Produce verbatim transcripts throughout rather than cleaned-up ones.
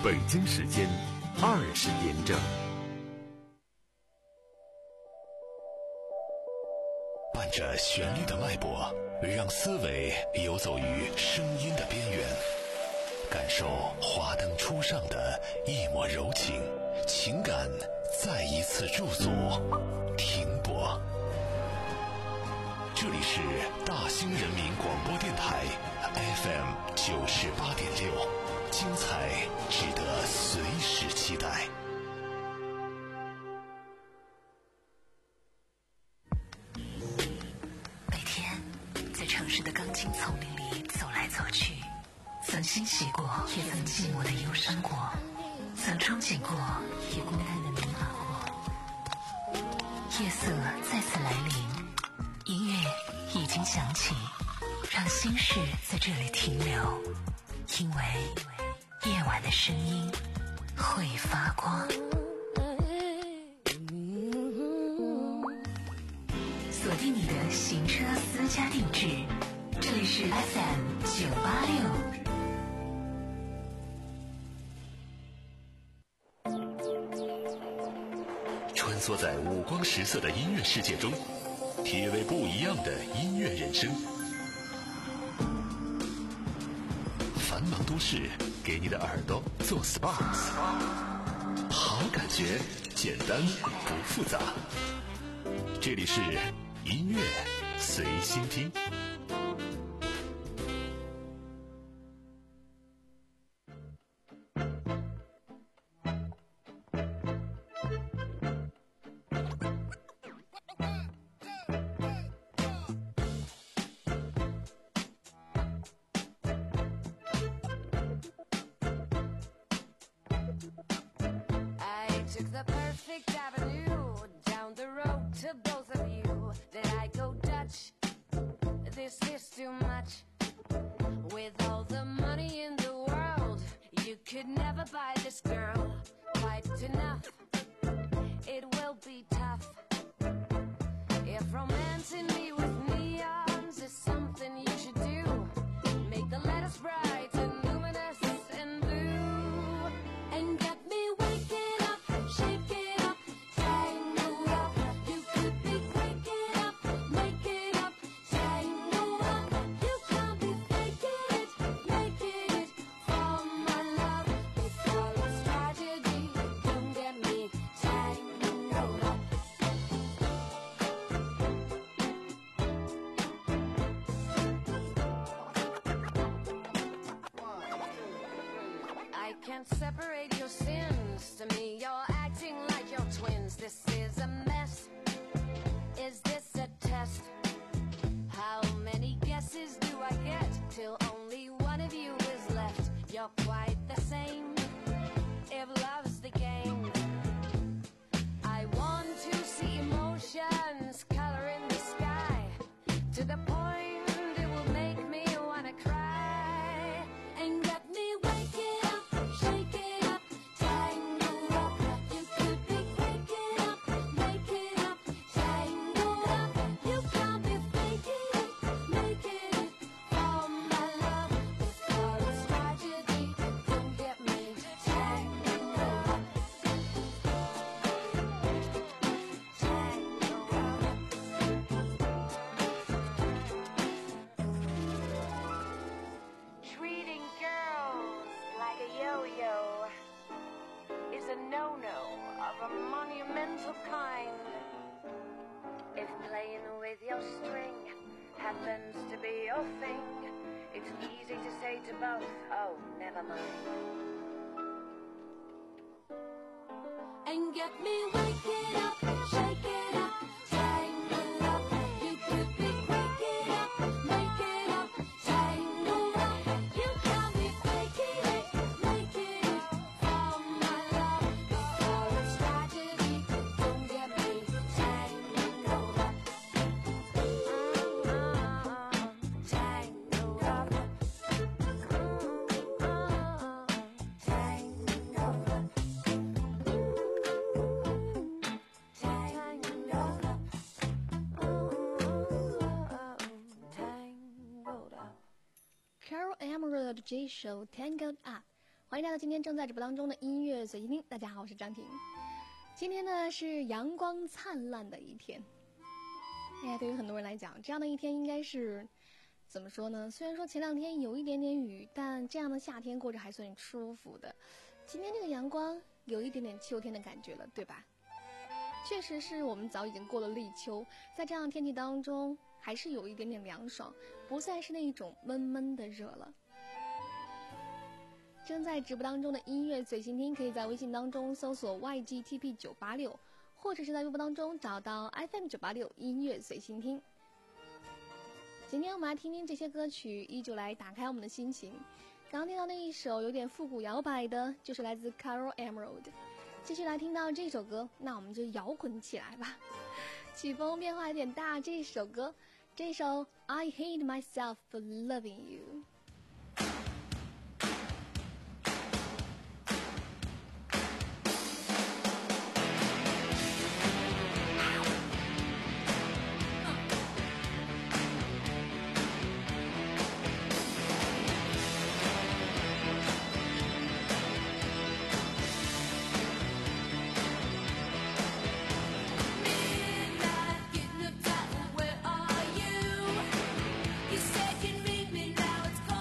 北京时间二十点整。 伴着旋律的脉搏，让思维游走于声音的边缘，感受华灯初上的一抹柔情，情感再一次驻足停泊。这里是大兴人民广播电台 F M 九十八点六，精彩值得随时期待。 每天在城市的钢筋丛林里走来走去，曾欣喜过，也曾寂寞的忧伤过，曾憧憬过，也孤单的迷茫过。夜色再次来临，音乐已经响起，让心事在这里停留，因为夜晚的声音会发光。锁定你的行车私家定制，这里是 F M 九八六。 穿梭在五光十色的音乐世界中，体味不一样的音乐人生。繁忙都市给你的耳朵做 S P A， 好感觉简单不复杂。这里是音乐随心听。 这首 Tangled Up， 欢迎来到今天正在直播当中的音乐随心听。大家好，我是张婷。今天呢是阳光灿烂的一天。哎呀，对于很多人来讲，这样的一天应该是怎么说呢？虽然说前两天有一点点雨，但这样的夏天过着还算舒服的。今天这个阳光有一点点秋天的感觉了，对吧？确实是我们早已经过了立秋，在这样的天气当中还是有一点点凉爽，不再是那一种闷闷的热了。正在直播当中的音乐随心听，可以在微信当中搜索 Y G T P 九八六， 或者是在微博当中找到 F M 九八六 音乐随心听。今天我们来听听这些歌曲，依旧来打开我们的心情。刚刚听到那一首有点复古摇摆的，就是来自 Carol Emerald。继续来听到这首歌，那我们就摇滚起来吧。曲风变化有点大，这首歌，这首 I Hate Myself for Loving You。 You said you'd meet me, now it's cold.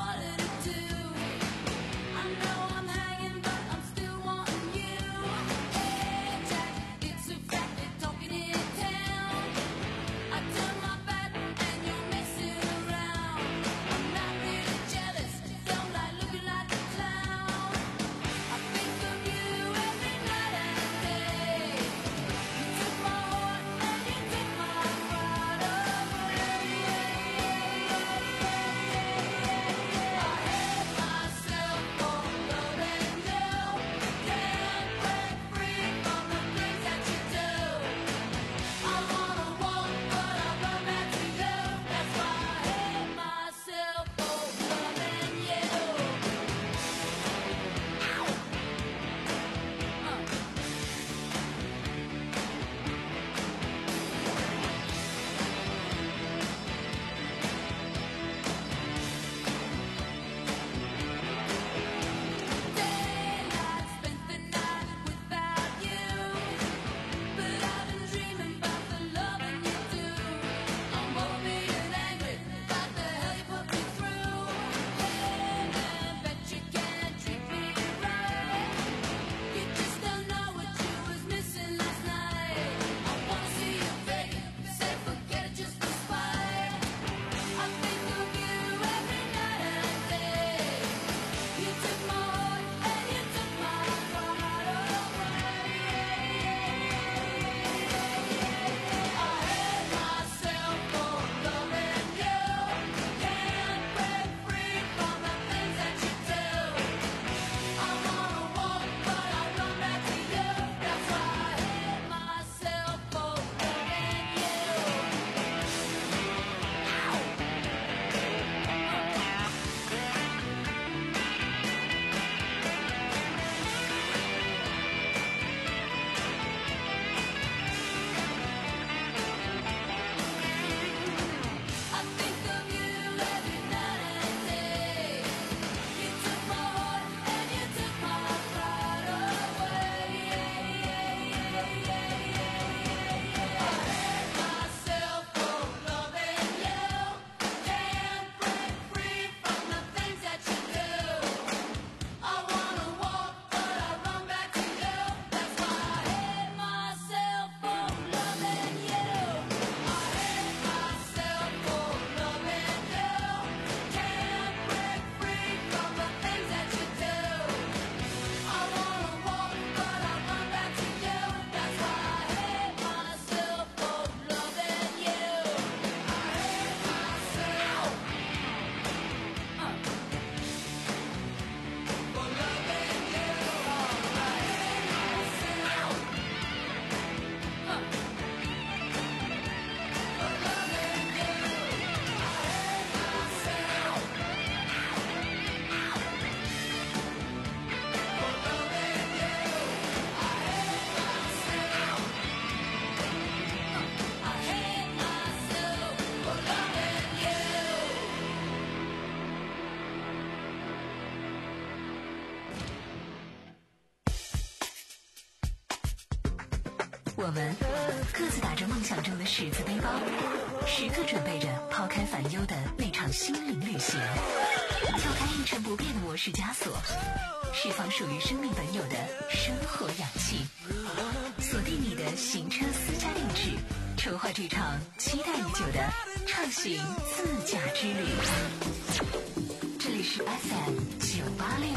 我们各自打着梦想中的十字背包，时刻准备着抛开烦忧的那场心灵旅行，跳开一成不变的模式枷锁，释放属于生命本有的生活氧气，锁定你的行车私家定制，筹划这场期待已久的畅行自驾之旅。这里是 F M 九八六。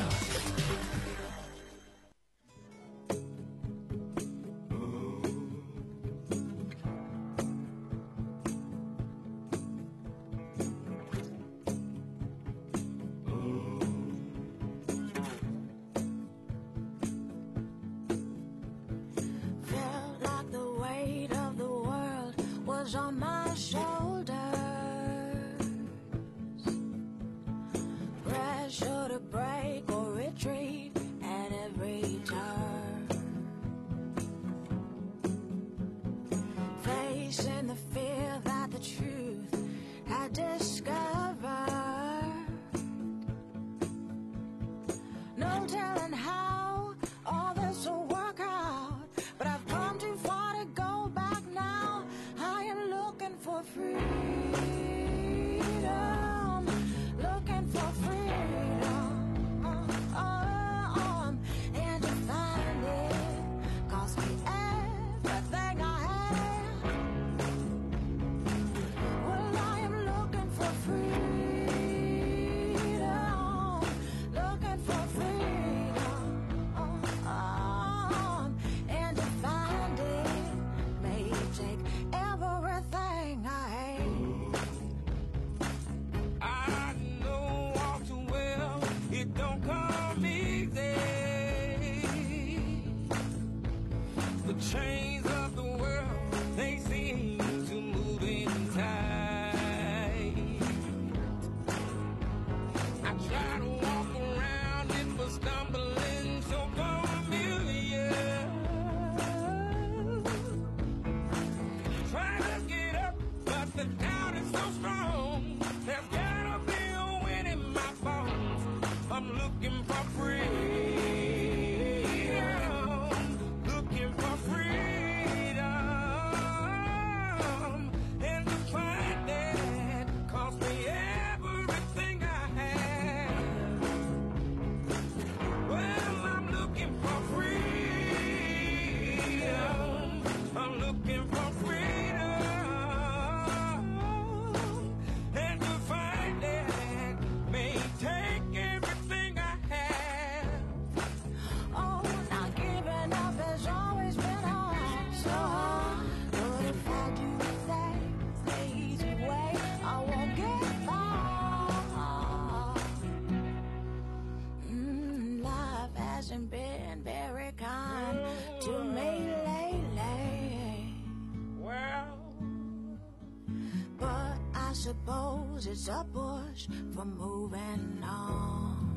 It's a push for moving on.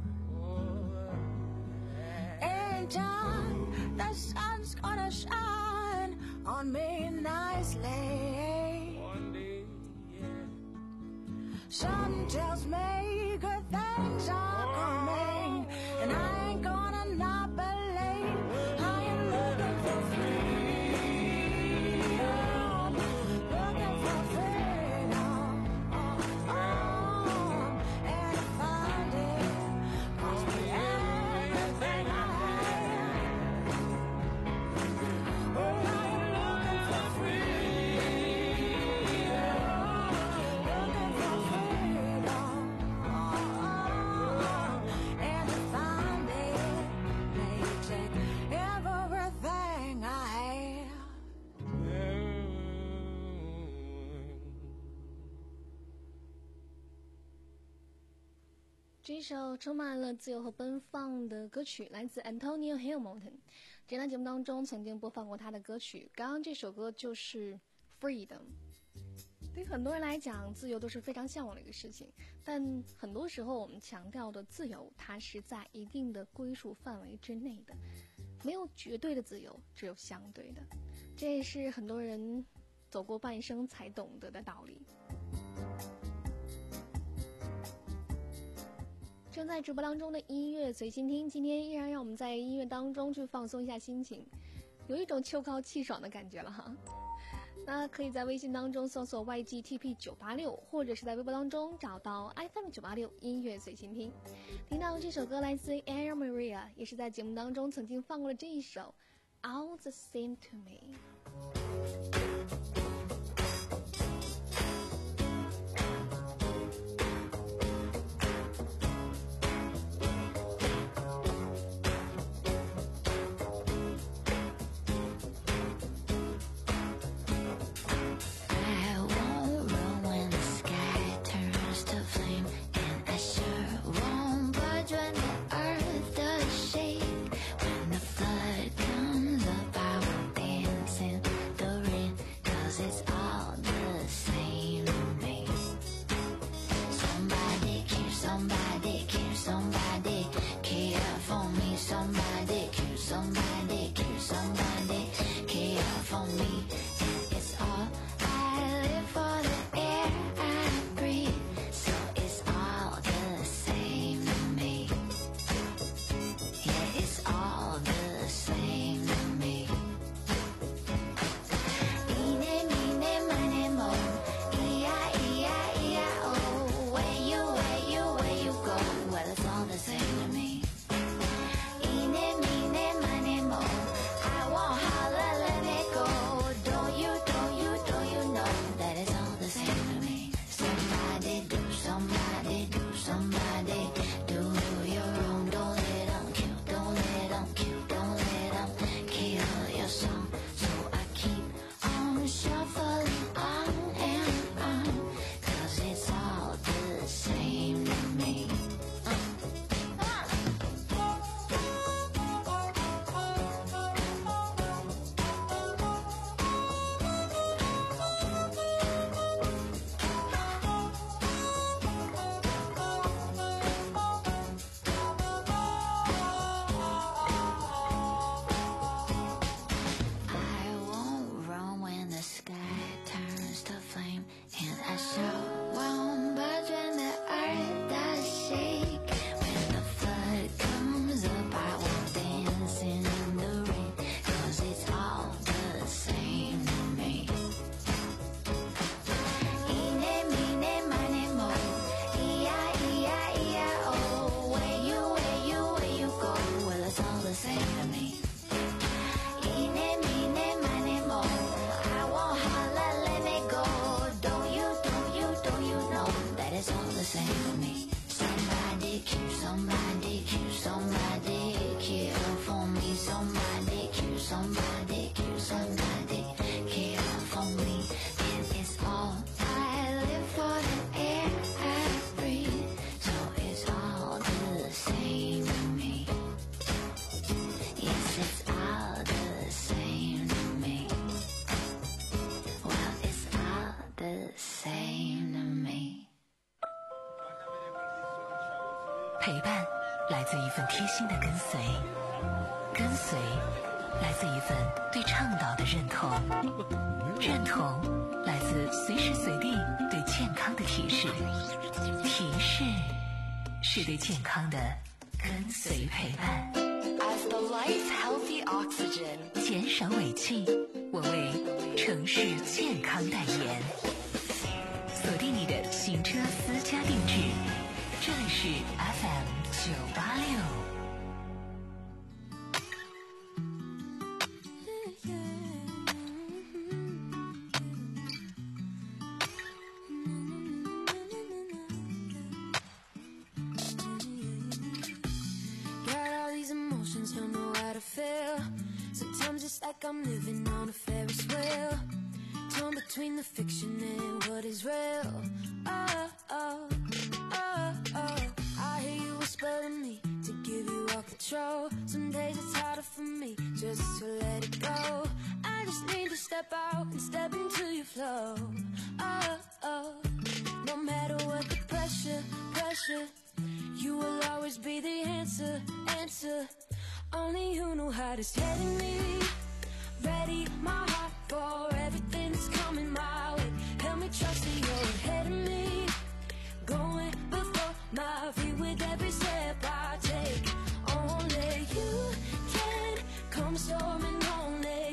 In time, the sun's gonna shine on me nicely. Some tells me good things are coming, and I ain't gonna not believe. I am looking for freedom, looking for freedom. And I find it, cost me everything I have. Oh, I am looking for freedom, looking for freedom. And to find it may take everything I have. 这一首充满了自由和奔放的歌曲来自 Antonio Hamilton。这档节目当中曾经播放过他的歌曲，刚刚这首歌就是 Freedom。对于很多人来讲，自由都是非常向往的一个事情，但很多时候我们强调的自由，它是在一定的归属范围之内的，没有绝对的自由，只有相对的。这也是很多人走过半生才懂得的道理。正在直播当中的音乐随心听，今天依然让我们在音乐当中去放松一下心情。 有一种秋高气爽的感觉了哈。那可以在微信当中搜索 Y G T P 九八六，或者是在微博当中找到 F M 九八六音乐随心听。听到这首歌来自 Air Maria， 也是在节目当中曾经放过的这一首 All the Same to Me。 陪伴来自一份贴心的跟随，跟随来自一份对倡导的认同，认同来自随时随地对健康的提示，提示是对健康的跟随陪伴。 As the light healthy oxygen， 减少尾气，我为城市健康代言。锁定你的行车私家定制，这里是 F M 九八六。 Like I'm living on a Ferris wheel, torn between the fiction and what is real. Oh, oh, oh, oh. I hear you whisper to me to give you all control. Some days it's harder for me just to let it go. I just need to step out and step into your flow. Oh, oh. No matter what the pressure, pressure, you will always be the answer, answer. Only you know how to steady me. Ready, my heart for everything that's coming my way. Help me trust that you're ahead of me, going before my feet with every step I take. Only you can come storming, only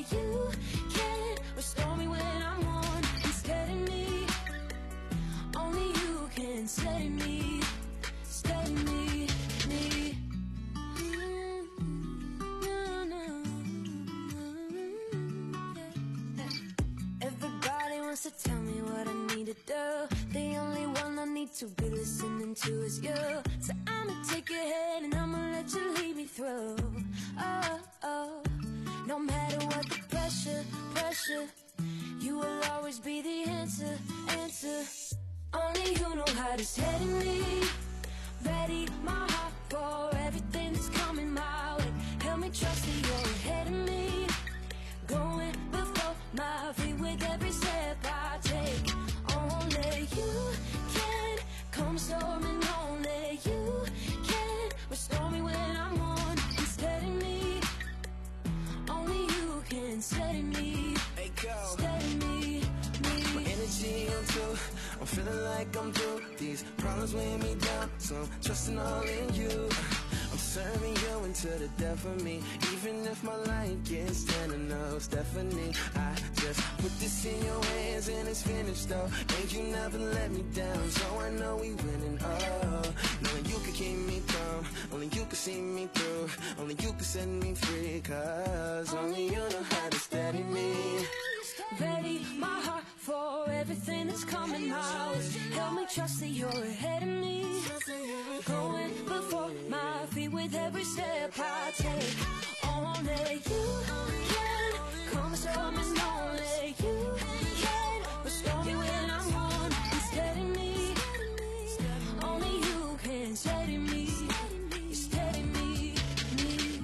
through. Oh, oh. No matter what the pressure, pressure, you will always be the answer, answer. Only you know how to steady me. Ready my heart for everything that's coming my way. Help me trust that you're ahead of me. Going before my feet with every step I take. Only you can calm storming. Only you can restore me when I'm on and steady me. Only you can steady me. Hey, go. Steady me, me. My energy on two. I'm feeling like I'm through. These problems weighing me down, so I'm trusting all in you. I'm serving you until the death of me. Even if my life gets standing no Stephanie, I just put this in your hands and it's finished though. And you never let me down, so I know we winning. Oh, knowing you can keep me calm, only you can see me through, only you can set me free. Cause only you know how to steady me. Ready my heart for everything that's coming my way. Help me trust that you're ahead of me. Going before my feet with every step I take. Only you can calm the storm, and only you can restore me when I'm on and steady me. Only you can steady me, steady me, me.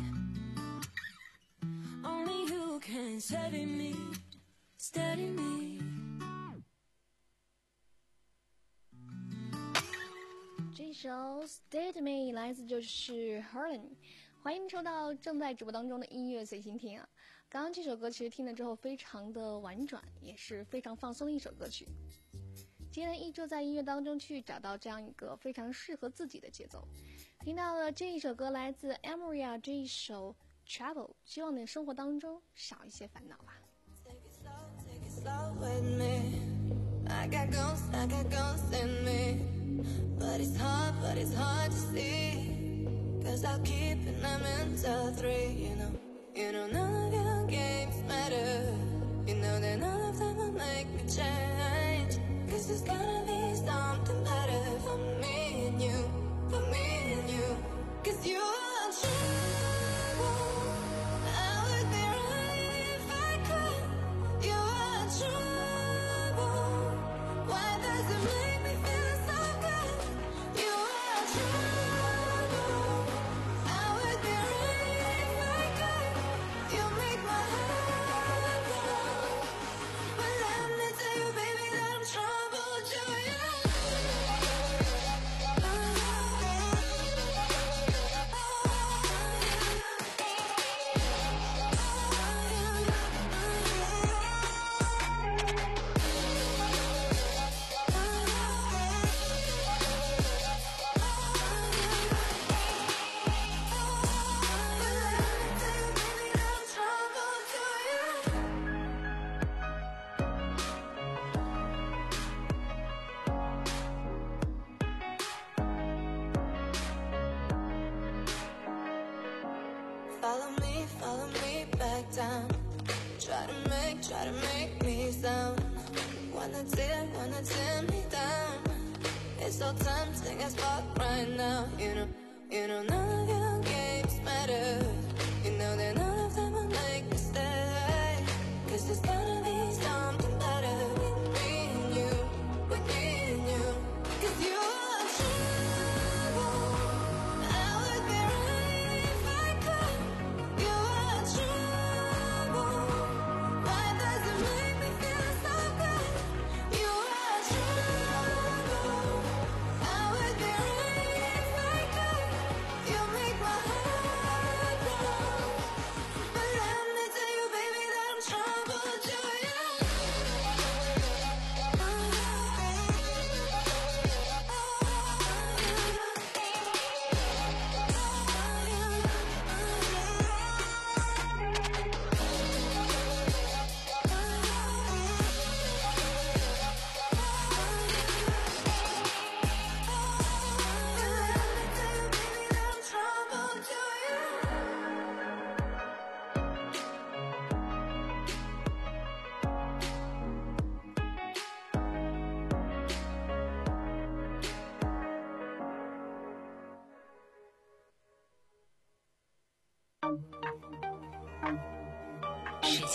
Only you can steady me, steady me. 这首 Steady Me 来自就是 Helen， 欢迎收到正在直播当中的音乐随心听啊！刚刚这首歌其实听了之后非常的婉转，也是非常放松的一首歌曲。今天依旧在音乐当中去找到这样一个非常适合自己的节奏。听到了这一首歌来自 Amelia 这一首 Travel， 希望你的生活当中少一些烦恼吧。 Slow with me. I got ghosts, I got ghosts in me. But it's hard, but it's hard to see. Cause I'll keep it, I'm into three. You know, you know none of your games matter. You know that none of them will make me change. Cause there's gonna be something better for me and you, for me and you. Cause you are trouble. I would be right if I could. You are trouble. Why does it make me feel so good? You are trouble. I would be right if I could. You make my heart go. But let me tell you, baby, that I'm trouble too. Follow me, follow me back down. Try to make, try to make me sound. Wanna tear, wanna tear me down. It's so tempting as fuck right now. You know, you know none of your games matter. You know that none of them will make me stay. Cause there's gonna be something better with me and you, with me and you. Cause you are trouble. I would be right if I could. You are trouble. Why does it make me feel so good? You are trouble. I would be right if I could. You make my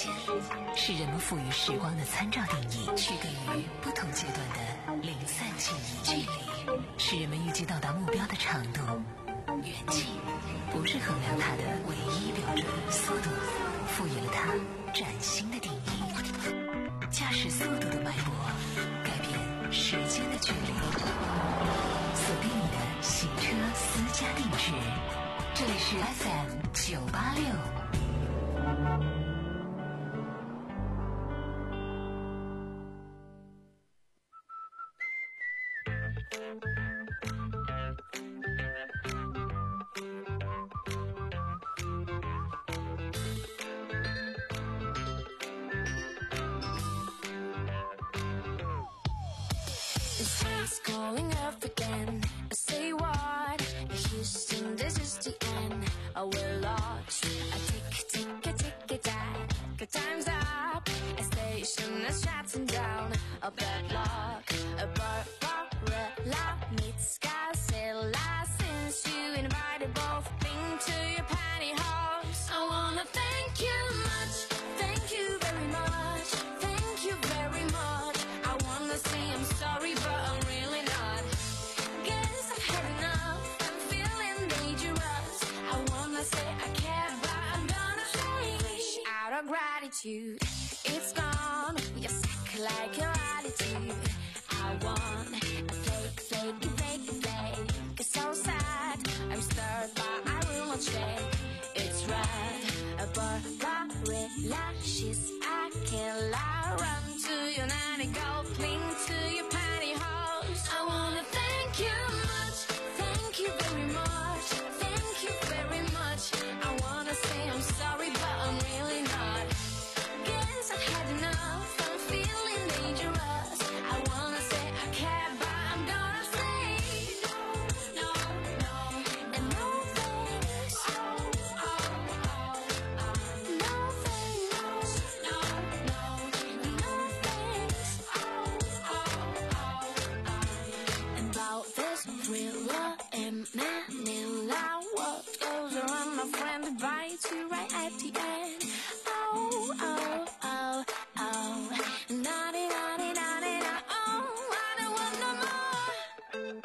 间是人们赋予时光的参照定义，区隔于不同阶段的零散记忆。距离是人们预计到达目标的长度，远近不是衡量它的唯一标准。速度赋予了它崭新的定义，驾驶速度的脉搏改变时间的距离。锁定你的行车私家定制，这里是 F M 九八六。 She's calling up again. I say what? Houston, this is the end. I will lodge. I tick, tick, a tick, a tack. The time's up. A station is shutting down. A bad luck. A Barbarella meets Godzilla. Since you invited both Bing to your pantyhose, I wanna thank you much. Thank you very much. Thank you very much. I wanna say I'm sorry, but I'm really not. Guess I've had enough. I'm feeling dangerous. I wanna say I care, but I'm gonna say out of gratitude. It's gone. You're sick like your attitude. I want a fake, fake, fake, fake. It's so sad. I'm stirred, but I will not shake. It's red. A Barbarella. She's a killer. Run to your nanny, go cling to your pantyhose. I wanna thank you much. Thank you very much. Thank you very much. I wanna say I'm sorry, but I'm really not. Guess I've had enough. I'm feeling dangerous. I wanna say I care, but I'm gonna say no, no, no, and no thanks. Oh, oh, oh, oh. No thanks. No, no, no thanks. Oh, oh, oh, oh. And about this thriller in Manila, what goes around, my friend, bites you right at the end. Oh, oh, oh, oh. Naughty, naughty, naughty, naughty. Oh, I don't want no more.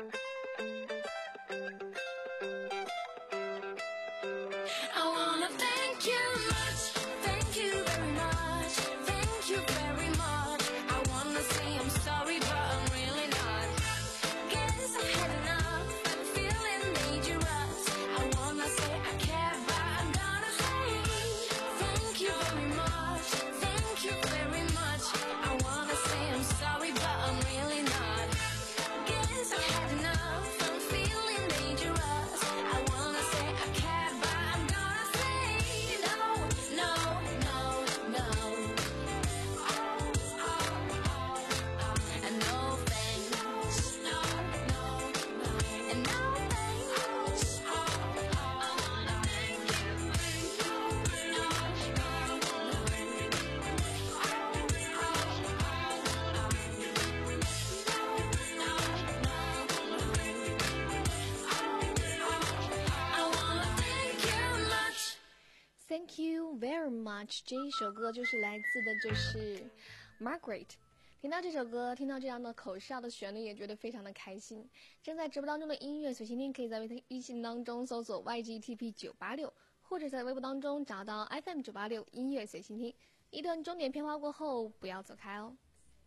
I wanna thank you much. Thank you very much. Thank you very much. I wanna say I'm sorry, but I'm really not. Guess I've had enough. I'm feeling dangerous. I wanna say I care, but I'm gonna say thank you very much. Thank you very much. I wanna say I'm sorry, but I'm really not. Guess I've had enough. I'm feeling dangerous. I wanna say I care, but I'm gonna say no, no, no, no. Oh, oh, oh, oh. And no thanks. No, no, no. And no thanks. Oh, oh, I wanna thank you. No, I wanna thank you much. Thank you very much。这一首歌就是来自的就是 Margaret。听到这首歌，听到这样的口哨的旋律，也觉得非常的开心。正在直播当中的音乐随心听，可以在微信当中搜索 Y G T P 九八六，或者在微博当中找到 F M 九八六音乐随心听。一段钟点片花过后，不要走开哦。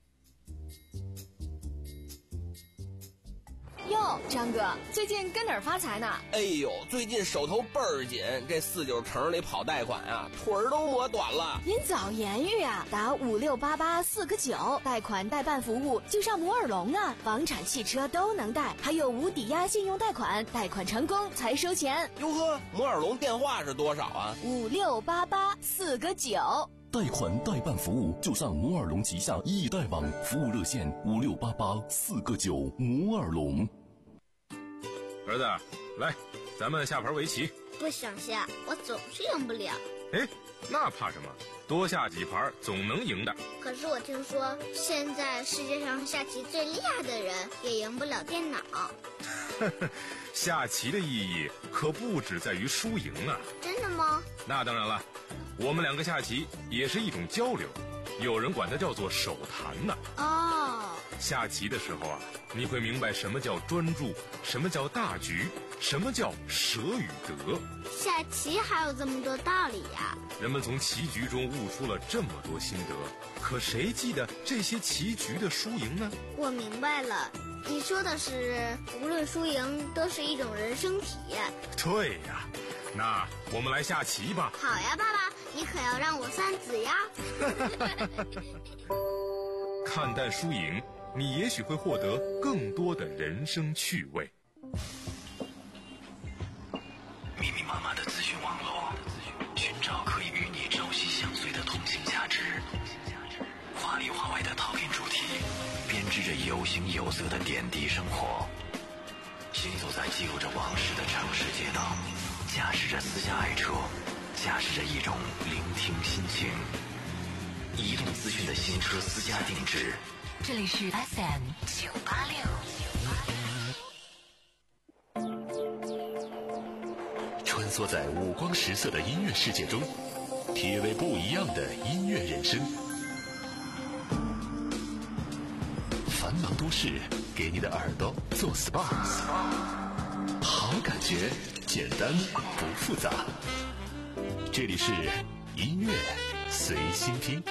哟，张哥，最近跟哪儿发财呢？ 哎呦，最近手头倍儿紧，这四九城里跑贷款啊，腿儿都磨短了。 您早言语啊，打五六八八四个九，贷款代办服务就上摩尔龙啊，房产、汽车都能贷，还有无抵押信用贷款，贷款成功才收钱。 哟呵，摩尔龙电话是多少啊？ 五六八八四个九。 贷款代办服务就上摩尔龙旗下易贷网，服务热线五六八八四个九。摩尔龙。 儿子，来，咱们下盘围棋。 不想下，我总是赢不了。 哎，那怕什么？多下几盘总能赢的。 可是我听说，现在世界上下棋最厉害的人也赢不了电脑。 下棋的意义可不只在于输赢啊！ 真的吗？ 那当然了，我们两个下棋也是一种交流，有人管它叫做手谈呢。 哦， 下棋的时候啊，你会明白什么叫专注，什么叫大局，什么叫舍与得。 下棋还有这么多道理呀！ 人们从棋局中悟出了这么多心得，可谁记得这些棋局的输赢呢？ 我明白了，你说的是无论输赢都是一种人生体验。 对呀，那我们来下棋吧。 好呀，爸爸，你可要让我三子呀。 看淡输赢，你也许会获得更多的人生趣味。 密密麻麻的资讯网络，寻找可以与你朝夕相随的通信价值。华里华外的陶片主题，编织着有形有色的点滴生活。行走在记录着往事的城市街道，驾驶着私家爱车，驾驶着一种聆听心情。移动资讯的新车私家定制。 这里是 F M 九八六。 穿梭在五光十色的音乐世界中，体味不一样的音乐人生。繁忙都市给你的耳朵做 S P A， 好感觉，简单不复杂。这里是音乐随心听。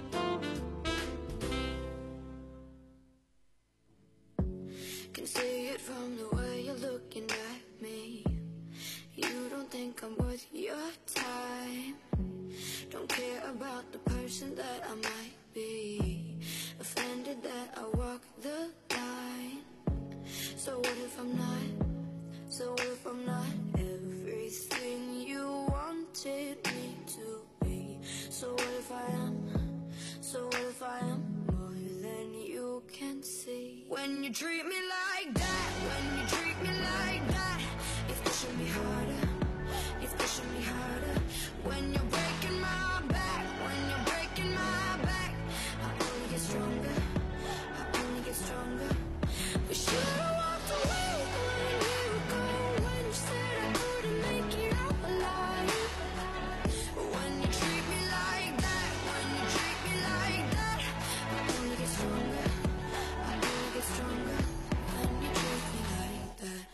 When you treat me like that, when you treat me like that, it's pushing me harder, it's pushing me harder. When you're breaking my back, when you're breaking my back, I only get stronger, I only get stronger. We should have walked away when you go, when you said I couldn't make it out alive. When you treat me like that, when you treat me like that, I only get stronger, I only get stronger. When you treat me like that.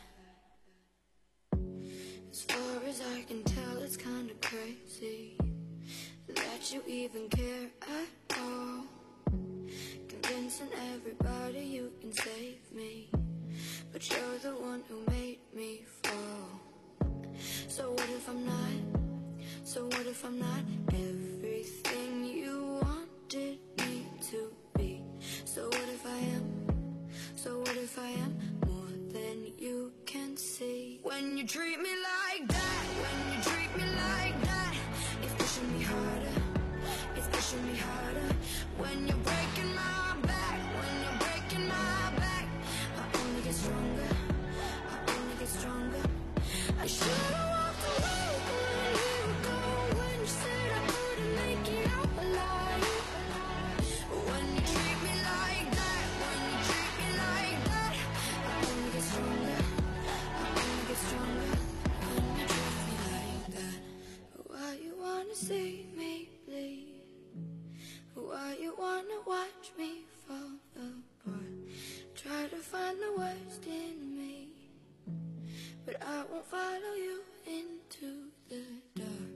As far as I can tell, it's kinda crazy that you even care at all. Convincing everybody you can save me, but you're the one who made me fall. So what if I'm not, so what if I'm not everything you wanted me to be? So what if I am, so what if I am more than you can see? When you treat me like that, when you treat me like that, it's pushing me harder, it's pushing me harder. When you're breaking my back, when you're breaking my back, I only get stronger, I only get stronger. I should have walked away when you go, when you said I couldn't make it out alive. When you treat me like that, when you treat me like that, I only get stronger, I only get stronger. When you treat me like that, why you wanna see me bleed? Why you wanna watch me fall apart? Try to find the worst in me, but I won't follow you into the dark.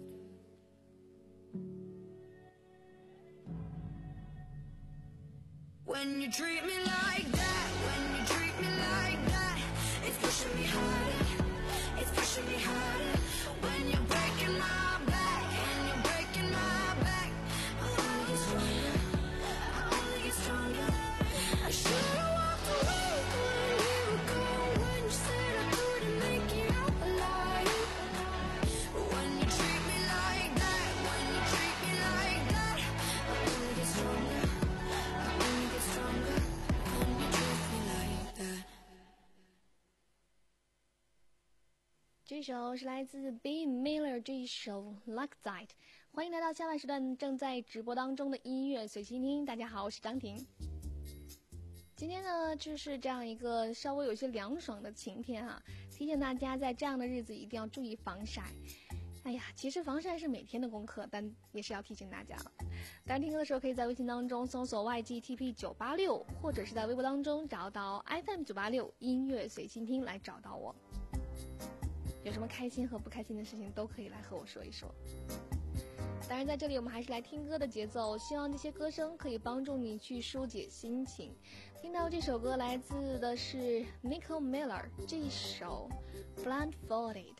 When you treat me like that, when you treat me like that, it's pushing me harder, it's pushing me harder. When you're breaking my back, and you're breaking my back, I only get stronger, I only get stronger. I should have walked away when you go, when you said I couldn't make it out alive. When you treat me like that, when you treat me like that, I only get stronger, I only get stronger. When you treat me like that. 这首是来自 B Miller 这一首 Luckzite。欢迎来到下半时段正在直播当中的音乐随心听。大家好，我是张婷。 今天呢，就是这样一个稍微有些凉爽的晴天哈、啊，提醒大家在这样的日子一定要注意防晒。哎呀，其实防晒是每天的功课，但也是要提醒大家了。大家听歌的时候，可以在微信当中搜索 Y G T P 九八六，或者是在微博当中找到 F M 九八六音乐随心听来找到我。有什么开心和不开心的事情，都可以来和我说一说。当然在这里我们还是来听歌的节奏，希望这些歌声可以帮助你去疏解心情。听到这首歌来自的是 Nicole Miller， 这一首 Blindfolded。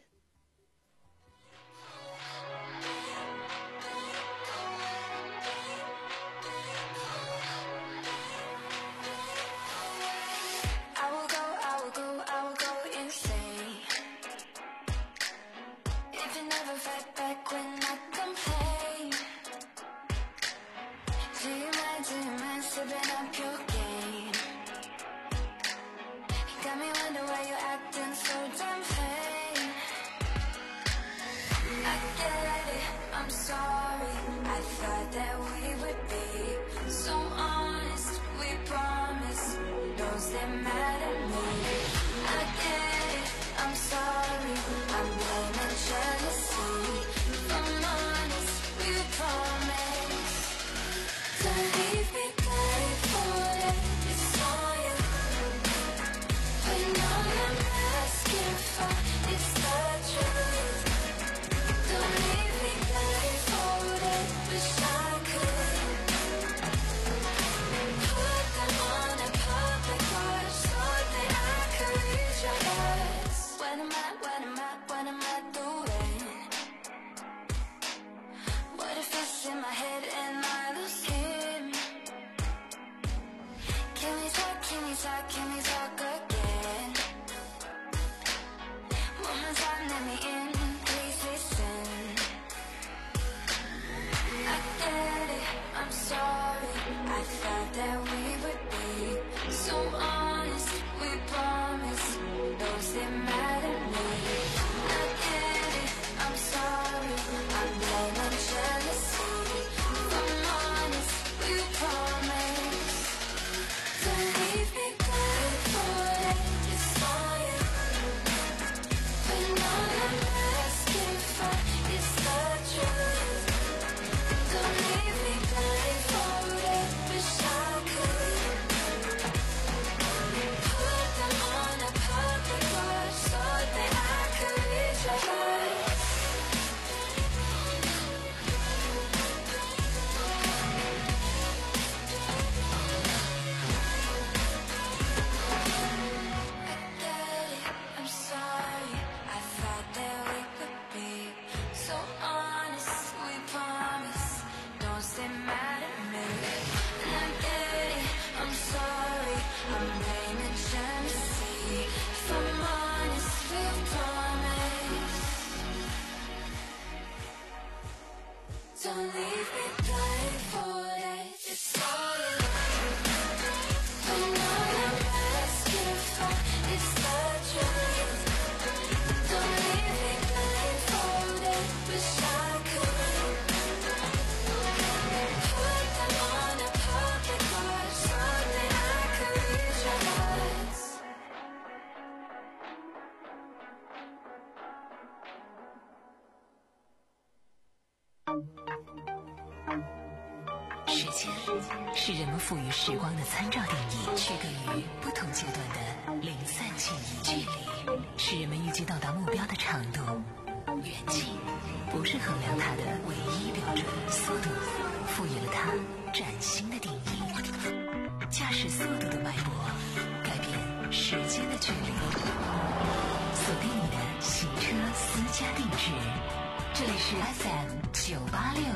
时间是人们赋予时光的参照定义，区隔于不同阶段的零散记忆。距离是人们预计到达目标的长度，远近不是衡量它的唯一标准。速度赋予了它崭新的定义，驾驶速度的脉搏改变时间的距离。锁定你的行车私家定制，这里是 F M 九八六。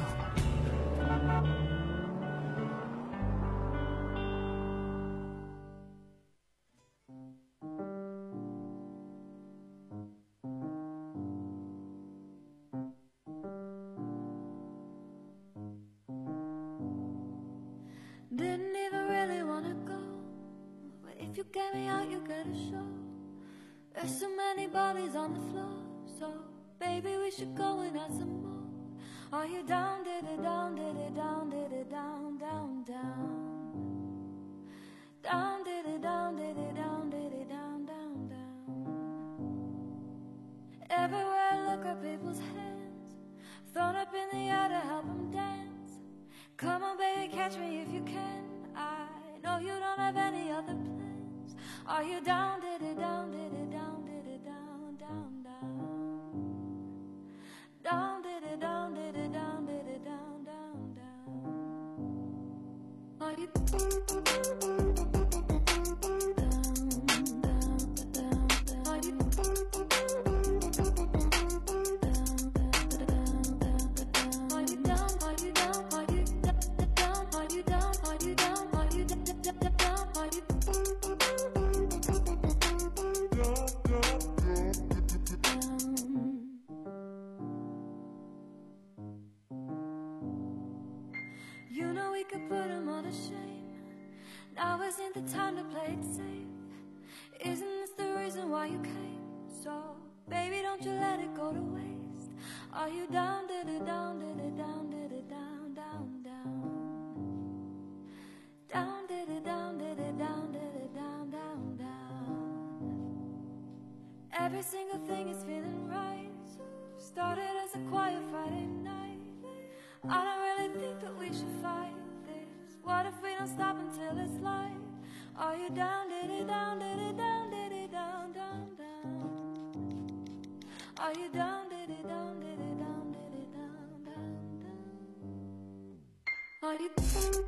Didn't even really wanna go, but if you get me out, you gotta show. There's so many bodies on the floor, so baby we should go and add some more. Are you down, did it down, did it down, did it down, down, down? Down, diddy, down, diddy, down, diddy, down, down, down. Everywhere I look are people's hands, thrown up in the air to help them dance. Come on, baby, catch me if you can. I know you don't have any other plans. Are you down, diddy, down, diddy, down, diddy, down, down, down? Down, diddy, down, diddy, down, diddy, down, down, down. Are you You know we could put him all to shame. Now isn't the time to play it safe. Isn't this the reason why you came? So, baby, don't you let it go to waste. Are you down, did it, down, did it, down, did it, down, down, down? Down, did it, down, did it, down, did it, down, down, down. Every single thing is feeling right. Started as a quiet Friday night. I don't really think that we should fight this. What if we don't stop until it's light? Are you down, did it, down, did it, down, did it, down, down, down? Are you down, did it, down, did it, down, did it, down, down, down? Are you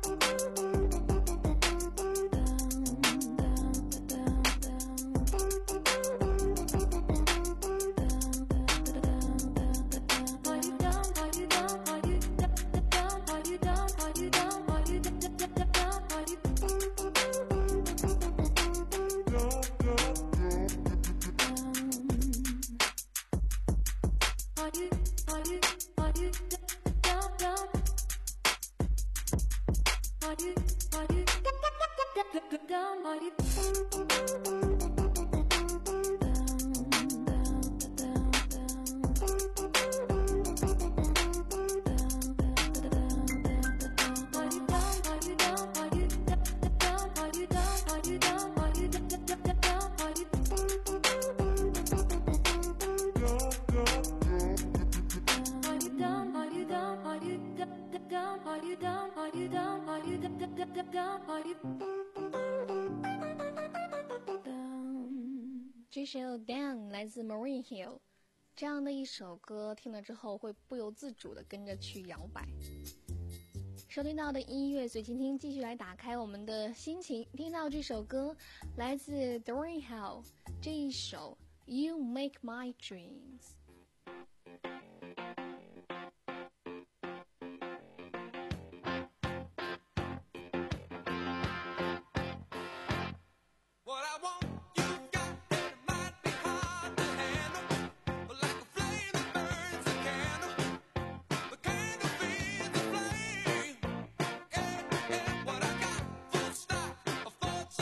这首 Down 来自 Maureen Hill， 这样的一首歌听了之后会不由自主的跟着去摇摆。收听到的音乐随倾听，继续来打开我们的心情，听到这首歌来自 Doreen Hill， 这一首 You Make My Dreams。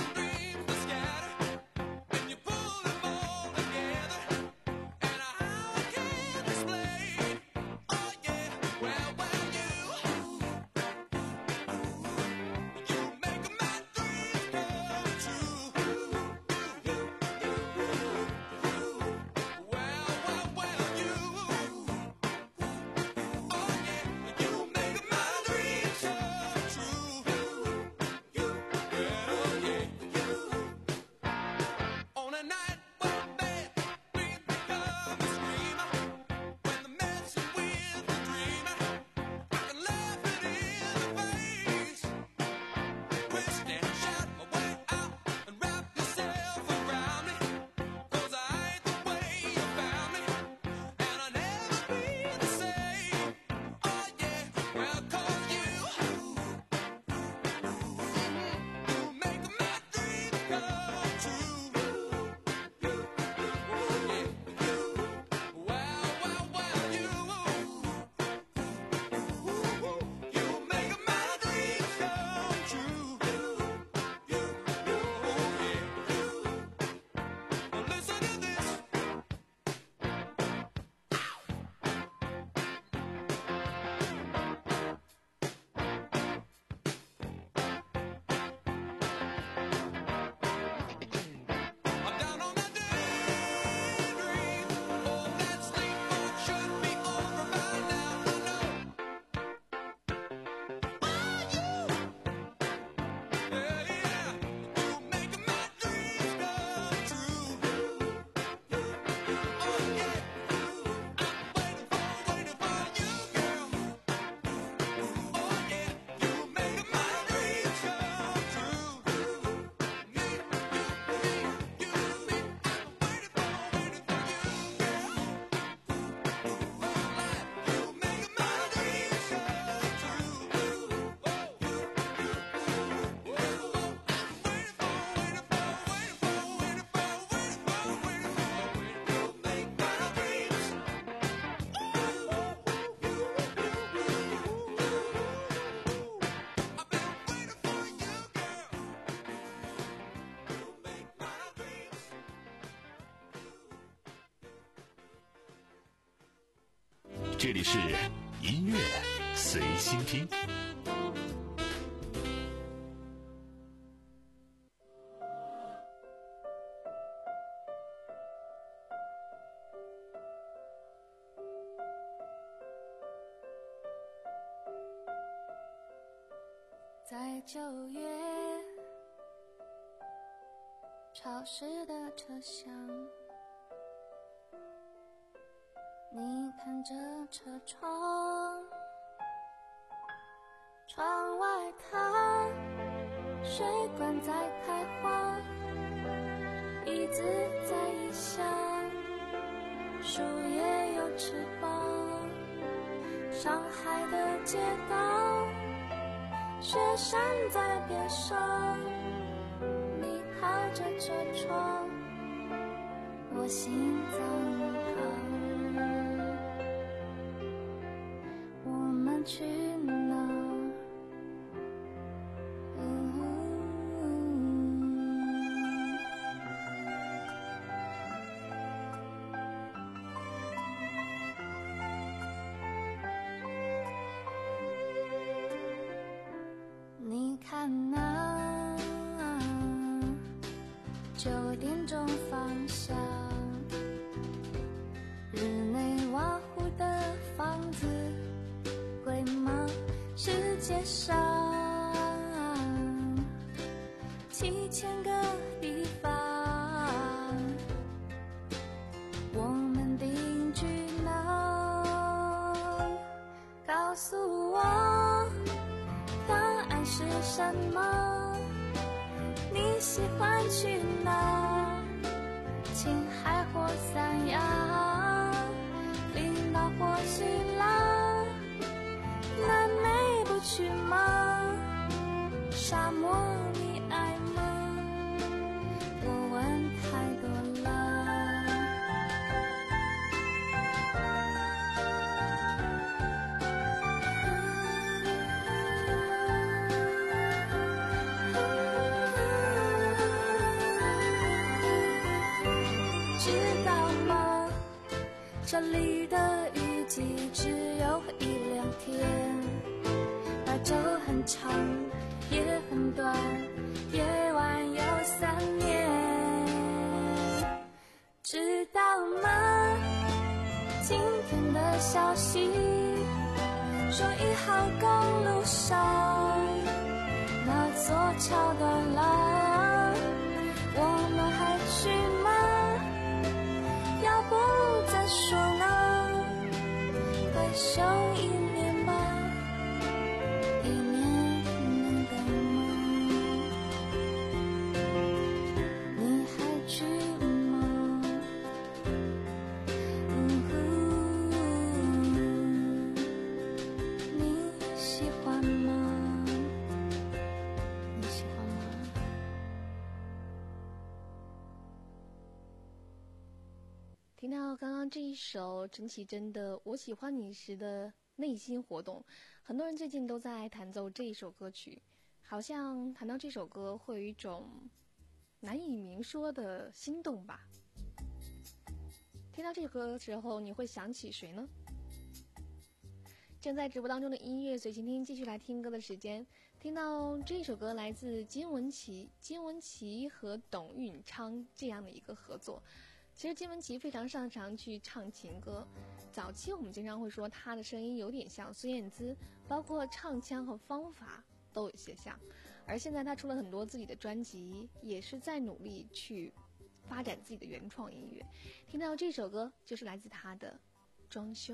And I 这里是音乐随心听。 在九月潮湿的车厢，你看着车窗，窗外它水管在开花，椅子在异乡，树叶有翅膀，上海的街道，雪山在边上，你靠着车窗，我心脏旁，我们去哪儿？你看那九点钟方向，日内瓦湖的房子贵吗？世界上七千个地方，我们定居哪？告诉我答案是什么？你喜欢去哪？青海或三亚，冰岛或希腊，南美不去吗？沙漠你爱吗？我问太多了。知道吗？这里的雨季只有一两天，白昼很长，夜很短，夜晚有三年。知道吗？今天的消息说一号公路上那座桥断了，我们还去吗？要不再说呢？回首一年吧，一年能等吗？你还去吗？嗯呼，你喜欢吗？你喜欢吗？ 听到刚刚这一首陈绮贞的《我喜欢你时》的内心活动，很多人最近都在弹奏这一首歌曲，好像谈到这首歌会有一种难以明说的心动吧。听到这首歌的时候，你会想起谁呢？正在直播当中的音乐随心听，继续来听歌的时间。听到这首歌来自金玟岐，金玟岐和董运昌这样的一个合作。其实金玟岐非常擅长去唱情歌，早期我们经常会说她的声音有点像孙燕姿，包括唱腔和方法都有些像。而现在她出了很多自己的专辑，也是在努力去发展自己的原创音乐。听到这首歌就是来自她的《装修》。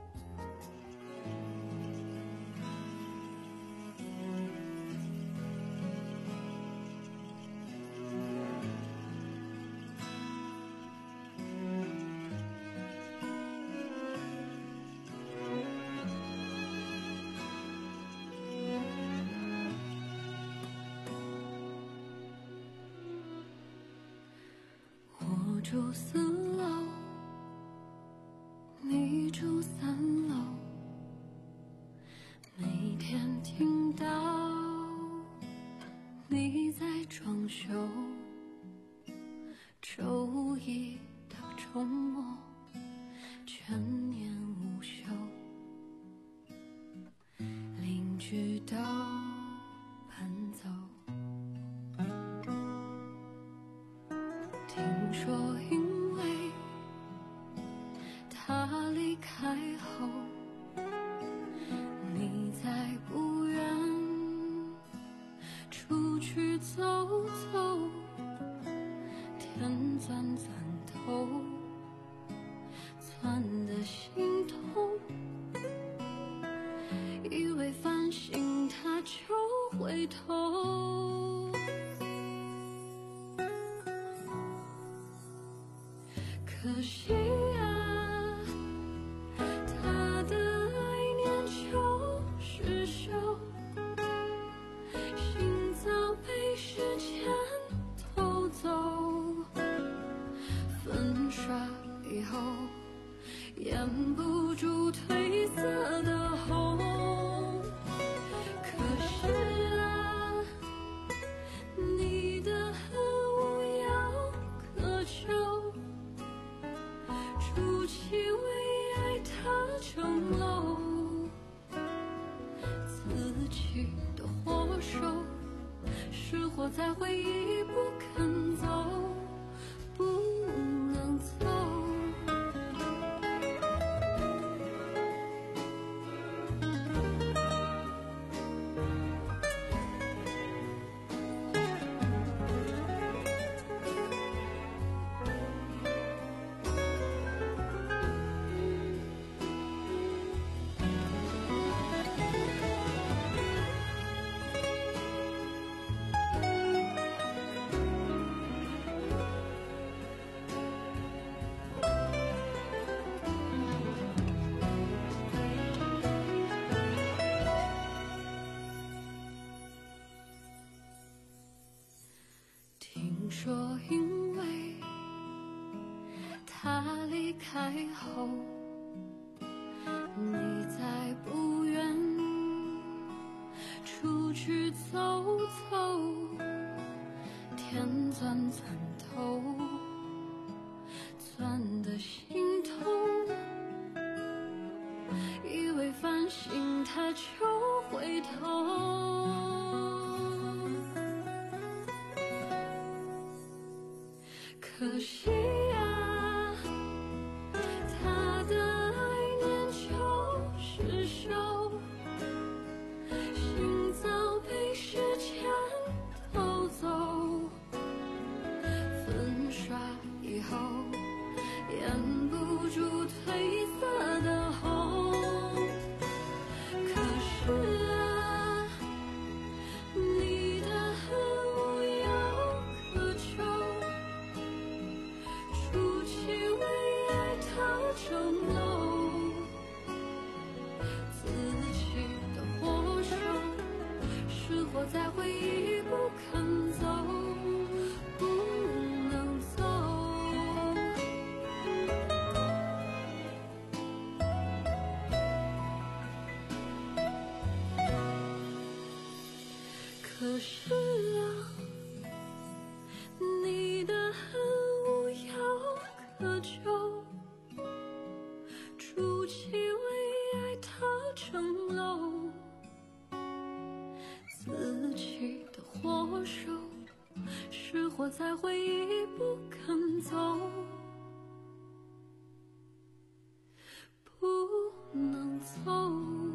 我住四楼，你住三楼，每天听到你在装修，周一到周末全年无休。 绪都搬走。听说因为他离开后，你再不愿出去走走，天钻钻头，钻得心痛，以为反省他就回头，可惜啊，他的爱念就是手，心早被时间偷走，粉刷以后掩不住褪色的红。可是啊，你的恨无药可救，筑起为爱他城楼，自己的火手，是活在回忆不肯走，不能走。听说因为他离开后，你再不愿出去走走，天钻钻头，钻得心痛，以为反省他就回头，可惜啊，他的爱念就是手，心早被时间偷走，粉刷以后掩不住褪色的红。可是啊，你的恨无药可救，筑起为爱他城楼，自己的火手，是活在回忆不肯走，不能走。可是啊，你的恨无药可救，筑起为爱他城楼，自己的火手，是活在回忆不肯走，不能走。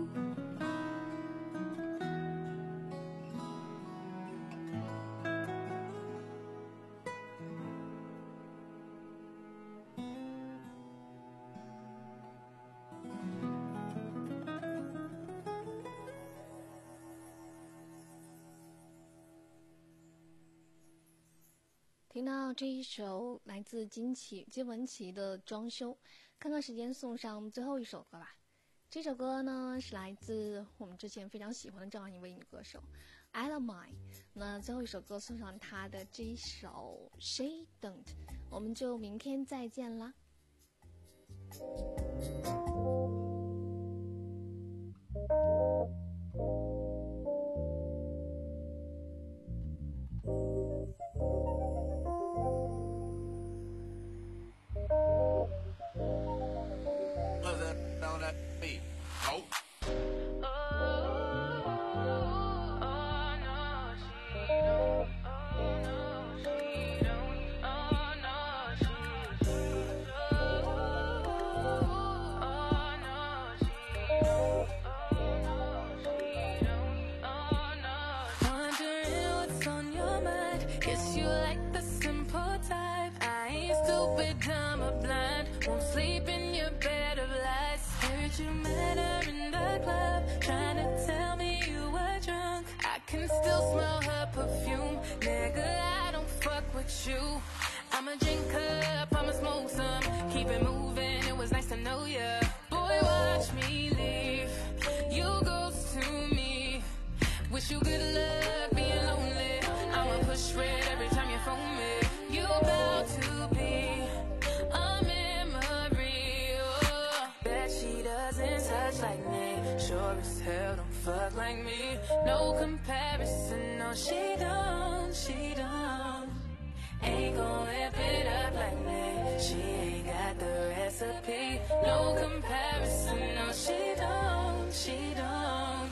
听到这一首来自金奇金文岐的《装修》，看看时间，送上最后一首歌吧。这首歌呢是来自我们之前非常喜欢的这样一位女歌手 Ella Mai。那最后一首歌送上她的这一首 She Don't， 我们就明天再见啦。 Love that, on that beat. Oh. Won't sleep in your bed of lies. Heard you met her in the club, trying to tell me you were drunk. I can still smell her perfume. Nigga, I don't fuck with you. I'ma drink up, I'ma smoke some. Keep it moving, it was nice to know ya. Boy, watch me leave. You ghost to me. Wish you good luck being lonely. I'ma push red every time you phone me. You about to be a memory. Oh, bet she doesn't touch like me. Sure as hell don't fuck like me. No comparison, no she don't, she don't. Ain't gon' whip it up like me. She ain't got the recipe. No comparison, no she don't, she don't.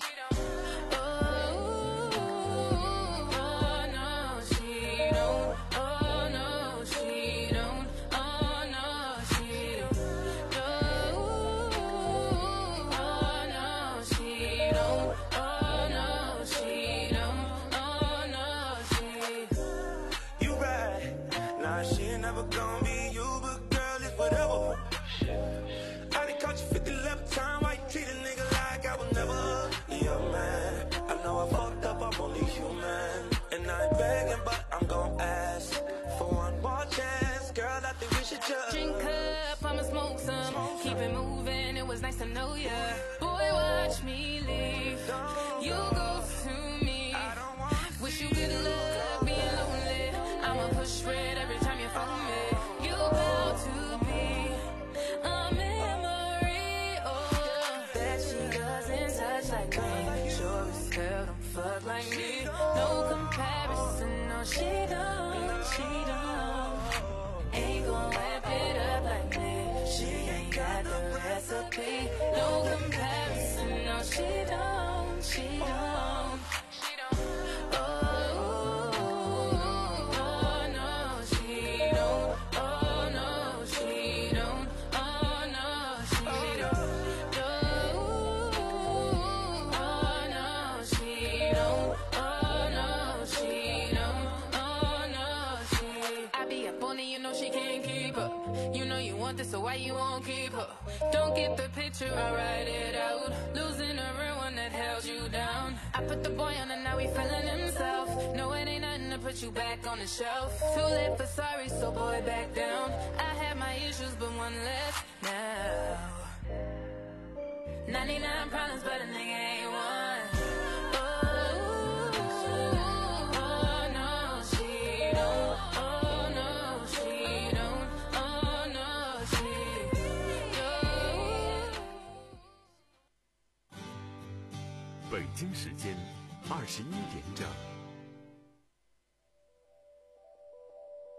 Drink up, I'ma smoke some. Keep it moving, it was nice to know ya. Boy, watch me leave. You ghost to me. Wish you good luck being lonely. I'ma push red every time you phone me. You about to be a memory. Oh, bet she doesn't touch like me. Sure as hell don't fuck like me. No comparison, no she don't, she don't. Ain't gon' whip it up like me. She ain't got the recipe. No comparison, no she don't, she don't. Oh, oh no, she don't. Oh no, she don't. Oh no, she don't. Oh no, she don't. Oh no, she don't. Oh no, she. I be up on it, you know she can't keep up. You know you want this, so why you won't keep her? Don't get the picture, I'll write it out. Losing a real one that held you down. I put the boy on and now he feeling himself. No, it ain't nothing to put you back on the shelf. Too late for sorry, so boy, back down. I had my issues, but one less now. ninety-nine problems, but a nigga ain't one. 北京时间二十一点整。